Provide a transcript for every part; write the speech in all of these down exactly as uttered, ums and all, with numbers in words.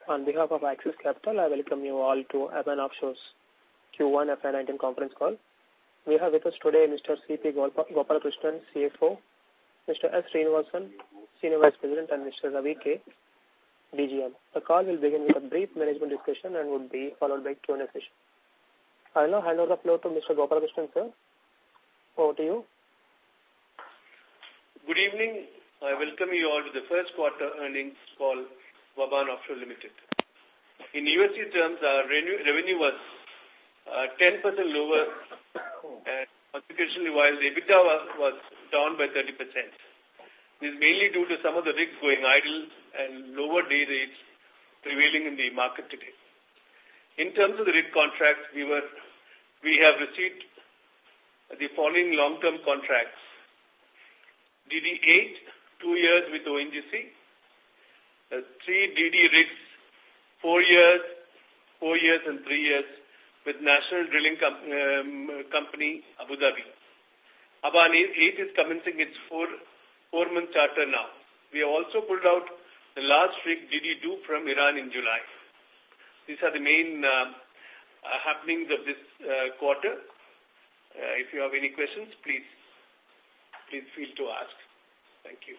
On behalf of Axis Capital, I welcome you all to Avan Offshore's Q one F Y nineteen conference call. We have with us today Mister C P Gopalakrishnan, C F O, Mister S. Srinivasan, Senior Vice President, and Mister Ravi K., D G M. The call will begin with a brief management discussion and would be followed by Q and A session. I will now hand over the floor to Mister Gopalakrishnan, sir. Over to you. Good evening. I welcome you all to the first quarter earnings call of Avan Offshore Limited. In U S D terms, our revenue was uh, ten percent lower, and consequently, while the EBITDA was, was down by thirty percent. This is mainly due to some of the rigs going idle and lower day rates prevailing in the market today. In terms of the rig contracts, we were we have received the following long-term contracts: D D eight, two years with O N G C, uh, three D D rigs, four years, four years and three years with National Drilling Com um, Company, Abu Dhabi. Avan eight is commencing its four, four-month charter now. We have also pulled out the last rig D D two from Iran in July. These are the main uh, uh, happenings of this uh, quarter. Uh, if you have any questions, please, please feel to ask. Thank you.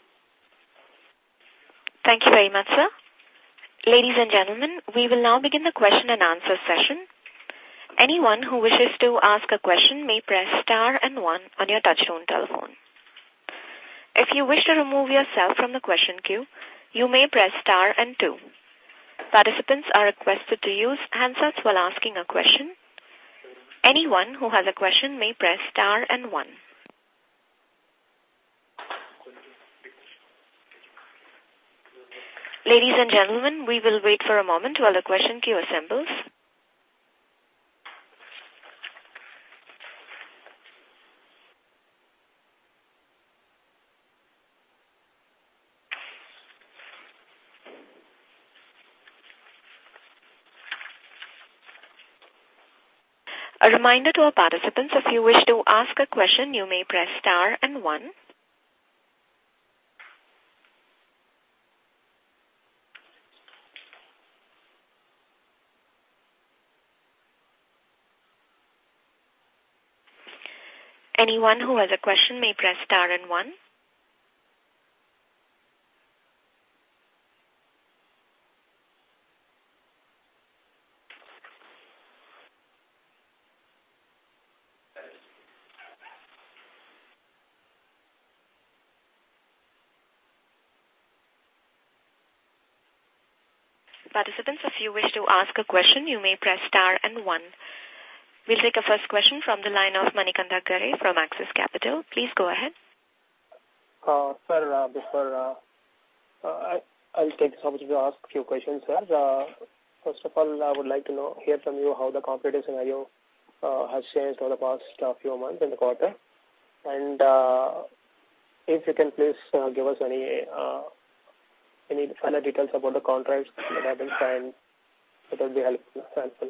Thank you very much, sir. Ladies and gentlemen, we will now begin the question and answer session. Anyone who wishes to ask a question may press star and one on your touchtone telephone. If you wish to remove yourself from the question queue, you may press star and two. Participants are requested to use handsets while asking a question. Anyone who has a question may press star and one. Ladies and gentlemen, we will wait for a moment while the question queue assembles. A reminder to our participants, if you wish to ask a question, you may press star and one. Anyone who has a question may press star and one. Participants, if you wish to ask a question, you may press star and one. We'll take a first question from the line of Manikantha Gare from Axis Capital. Please go ahead. Uh, sir, uh, before uh, uh, I, I'll take this opportunity to ask a few questions, sir. Uh, first of all, I would like to know, hear from you how the competitive scenario uh, has changed over the past uh, few months in the quarter. And uh, if you can please uh, give us any uh, any further details about the contracts that have been signed, it would be helpful. helpful.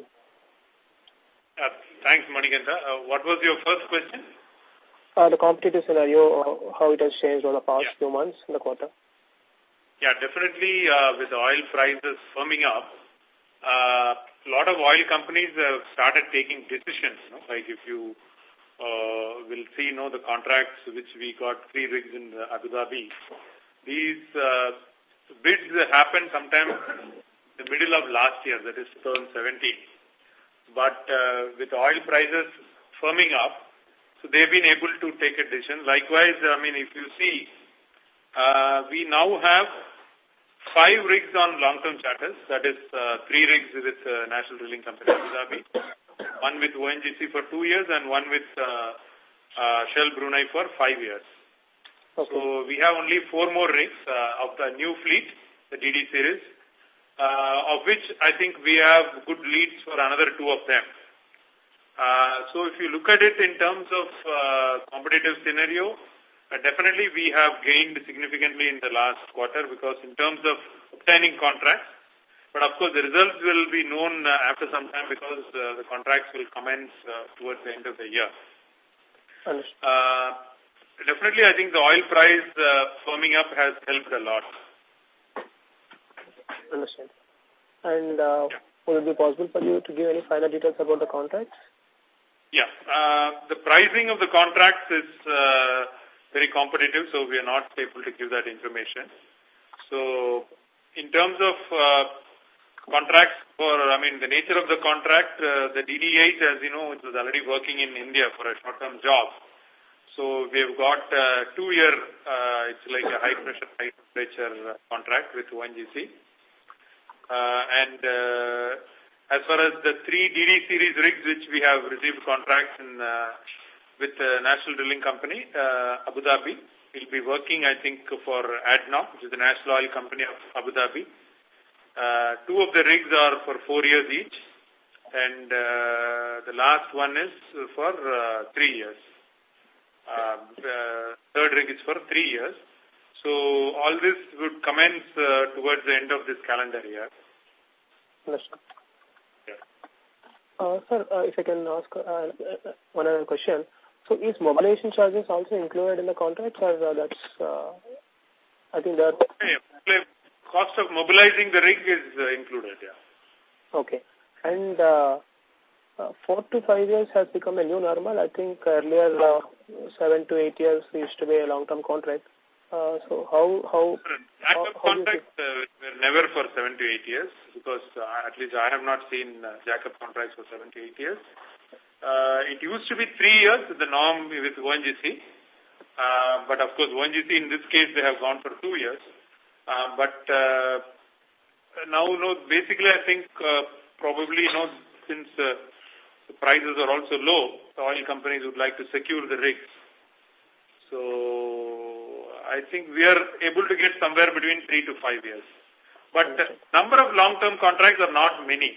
Uh, thanks, Manikantha. Uh, what was your first question? Uh, the competitive scenario, uh, how it has changed over the past yeah. few months in the quarter. Yeah, definitely uh, with oil prices firming up, a uh, lot of oil companies have started taking decisions. You know, like if you uh, will see, you know, the contracts which we got three rigs in Abu Dhabi, these uh, bids happened sometime in the middle of last year, that is twenty seventeen. But uh, with oil prices firming up, so they've been able to take a decision. Likewise, I mean, if you see, uh, we now have five rigs on long-term charters. That is uh, three rigs with uh, National Drilling Company Abu Dhabi, one with O N G C for two years and one with uh, uh, Shell Brunei for five years. Okay. So we have only four more rigs uh, of the new fleet, the D D series, uh, of which I think we have good leads for another two of them. Uh, so if you look at it in terms of uh, competitive scenario, uh, definitely we have gained significantly in the last quarter because in terms of obtaining contracts, but of course the results will be known uh, after some time because uh, the contracts will commence uh, towards the end of the year. Uh, Definitely, I think the oil price uh, firming up has helped a lot. Understand. And uh, yeah. would it be possible for you to give any final details about the contracts? Yeah. Uh, the pricing of the contracts is uh, very competitive, so we are not able to give that information. So in terms of uh, contracts for, I mean, the nature of the contract, uh, the D D eight, as you know, it was already working in India for a short-term job. So we have got a two-year, uh, it's like a high-pressure, high-temperature contract with O N G C. Uh, and uh, as far as the three D D series rigs which we have received contracts in, uh, with the National Drilling Company, uh, Abu Dhabi, we'll be working, I think, for A D N O C, which is the National Oil Company of Abu Dhabi. Uh, two of the rigs are for four years each, and uh, the last one is for uh, three years. Uh, the third rig is for three years. So all this would commence uh, towards the end of this calendar year. Understood. Yeah. Uh, sir, uh, if I can ask uh, one other question. So is mobilization charges also included in the contract, or uh, that's, uh, I think that... Yeah, cost of mobilizing the rig is uh, included, yeah. Okay. And uh, uh, four to five years has become a new normal. I think earlier uh, seven to eight years used to be a long-term contract. Uh, so how... how, how, how contracts uh, were never for seven to eight years, because uh, at least I have not seen uh, jackup contracts for seven to eight years. Uh, it used to be three years, the norm with O N G C. Uh, but of course, O N G C in this case, they have gone for two years. Uh, but uh, now, no, basically, I think uh, probably, you know, since uh, the prices are also low, the oil companies would like to secure the rigs. So I think we are able to get somewhere between three to five years. But the number of long-term contracts are not many.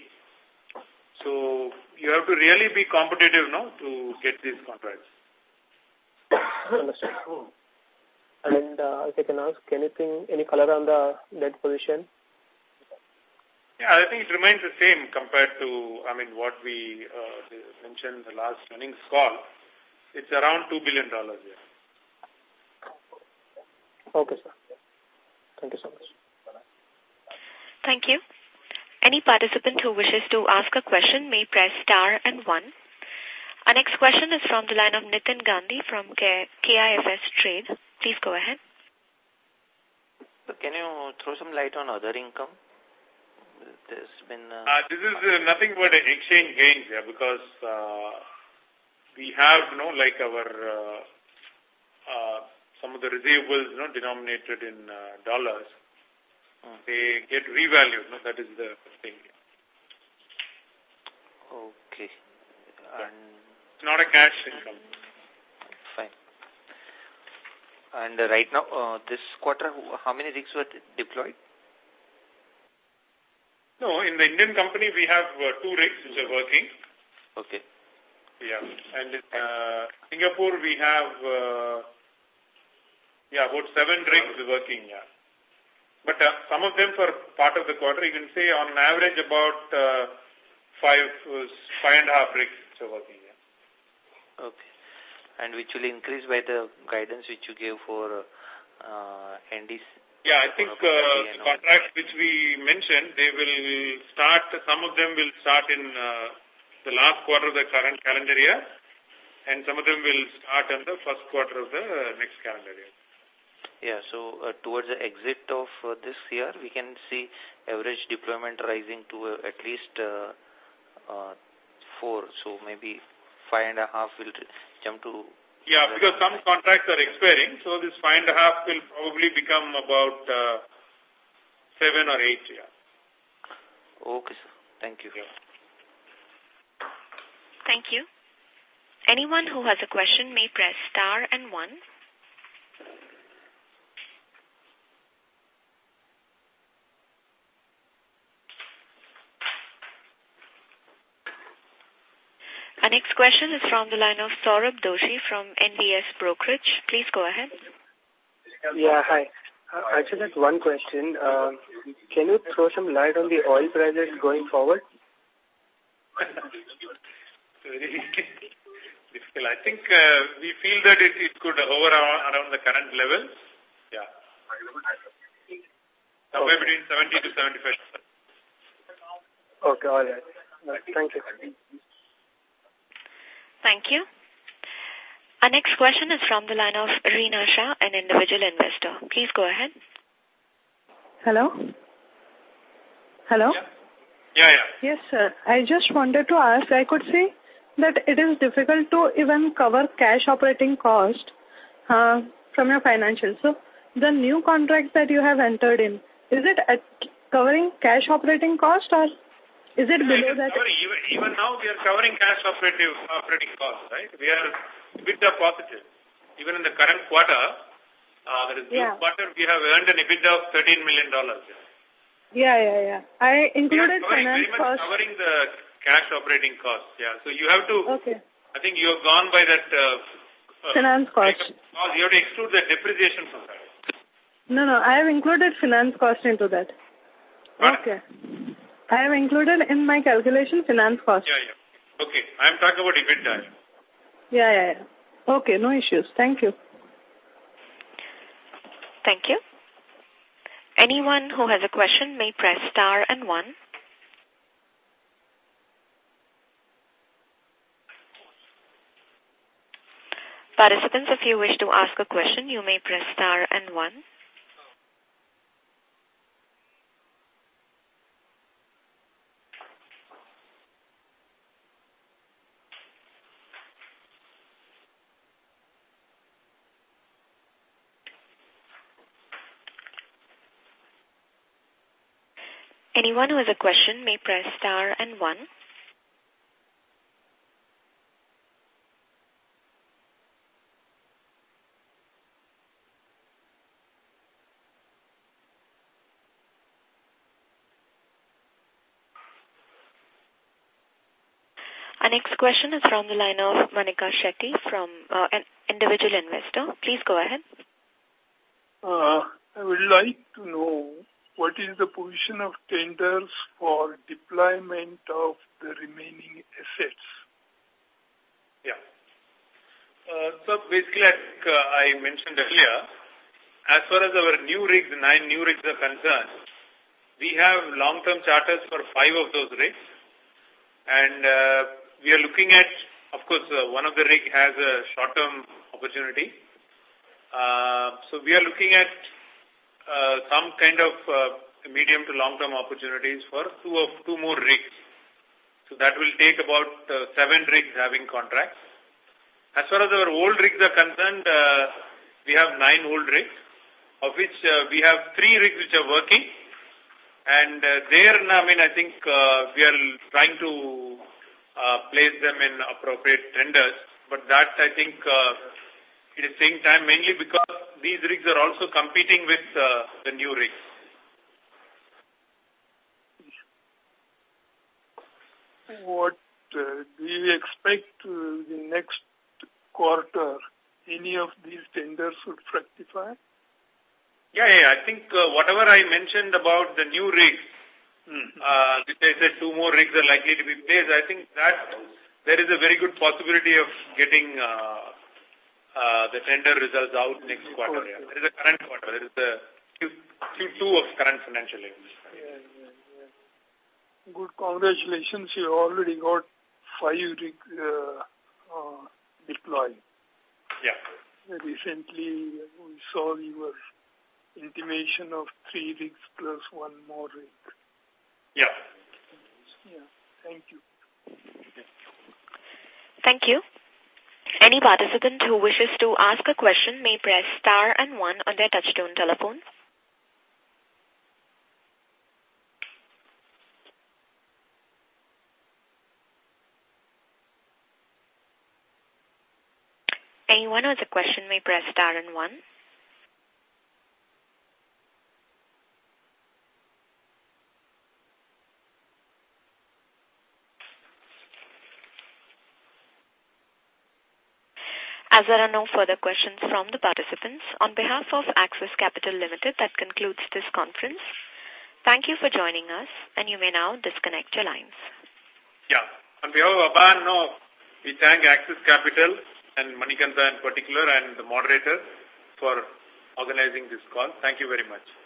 So you have to really be competitive now to get these contracts. Understood. And uh, if I can ask anything, any color on the debt position? Yeah, I think it remains the same compared to, I mean, what we uh, mentioned in the last earnings call. It's around two billion dollars. Yeah. Okay, sir. Thank you so much. Thank you. Any participant who wishes to ask a question may press star and one. Our next question is from the line of Nitin Gandhi from K I F S Trade. Please go ahead. So can you throw some light on other income? There's been... Uh... Uh, this is uh, nothing but an exchange gains, yeah, because uh, we have, you know, like our... Uh, uh, some of the receivables, you know, denominated in uh, dollars, hmm. they get revalued. No, that is the thing. Okay. Yeah. And it's not a cash income. Fine. And uh, right now, uh, this quarter, how many rigs were deployed? No, in the Indian company, we have uh, two rigs which are working. Okay. Yeah. And in uh, Singapore, we have... Uh, Yeah, about seven rigs working, yeah. But uh, some of them for part of the quarter, you can say on average about uh, five, uh, five and a half rigs are working, yeah. Okay. And which will increase by the guidance which you gave for uh, N D C? Yeah, I think uh, the contracts which we mentioned, they will start, some of them will start in uh, the last quarter of the current calendar year, and some of them will start in the first quarter of the next calendar year. Yeah, so uh, towards the exit of uh, this year, we can see average deployment rising to uh, at least uh, uh, four. So maybe five and a half will jump to... Yeah, because some contracts are expiring, so this five and a half will probably become about uh, seven or eight, yeah. Okay, sir. Thank you. Yeah. Thank you. Anyone who has a question may press star and one. Our next question is from the line of Saurabh Doshi from N V S Brokerage. Please go ahead. Yeah, hi. Uh, I just had one question. Uh, can you throw some light on the oil prices going forward? Very difficult. I think uh, we feel that it, it could hover around, around the current level. Yeah. Somewhere okay. between seventy to seventy-five percent. Okay, all right. Thank you. Thank you. Our next question is from the line of Reena Shah, an individual investor. Please go ahead. Hello? Hello? Yeah. yeah, yeah. Yes, sir. I just wanted to ask, I could see that it is difficult to even cover cash operating cost uh, from your financials. So, the new contract that you have entered in, is it at covering cash operating cost or is it below yeah, that? Covering, even, even now we are covering cash operative operating costs, right? We are EBITDA positive. Even in the current quarter, uh, that is June yeah. quarter, we have earned an EBITDA of thirteen million dollars. Yeah, yeah, yeah. I included covering, finance very much cost. covering the cash operating costs, yeah. So you have to, okay. I think you have gone by that uh, uh, finance cost. You have to exclude the depreciation from that. No, no, I have included finance cost into that. What? Okay. I have included in my calculation finance cost. Yeah, yeah. Okay. I am talking about EBITDA. Yeah, yeah, yeah. Okay, no issues. Thank you. Thank you. Anyone who has a question may press star and one. Participants, if you wish to ask a question, you may press star and one. Anyone who has a question may press star and one. Our next question is from the line of Manika Shetty from uh, an individual investor. Please go ahead. Uh, I would like to know what is the position of tenders for deployment of the remaining assets? Yeah. Uh, so basically, like uh, I mentioned earlier, as far as our new rigs, nine new rigs are concerned, we have long-term charters for five of those rigs. And uh, we are looking at, of course, uh, one of the rig has a short-term opportunity. Uh, so we are looking at uh, some kind of uh, medium to long-term opportunities for two of two more rigs. So that will take about uh, seven rigs having contracts. As far as our old rigs are concerned, uh, we have nine old rigs, of which uh, we have three rigs which are working. And uh, there, I mean, I think uh, we are trying to uh, place them in appropriate tenders. But that, I think, uh, it is taking time mainly because these rigs are also competing with uh, the new rigs. What uh, do you expect uh, the next quarter, any of these tenders would fructify? Yeah, yeah, I think uh, whatever I mentioned about the new rigs, mm-hmm. uh, which I said two more rigs are likely to be placed, I think that there is a very good possibility of getting uh, uh, the tender results out next quarter. Yeah. There is a current quarter. There is the Q two of current financial year. Yeah, yeah, yeah. Good, congratulations. You already got five rigs uh, uh, deployed. Yeah. Recently, we saw your intimation of three rigs plus one more rig. Yeah. Yeah. Thank you. Thank you. Any participant who wishes to ask a question may press star and one on their touchtone telephone. Anyone who has a question may press star and one. As there are no further questions from the participants, on behalf of Axis Capital Limited, that concludes this conference. Thank you for joining us, and you may now disconnect your lines. Yeah. On behalf of Aban, no, we thank Axis Capital and Manikanta in particular and the moderator for organizing this call. Thank you very much.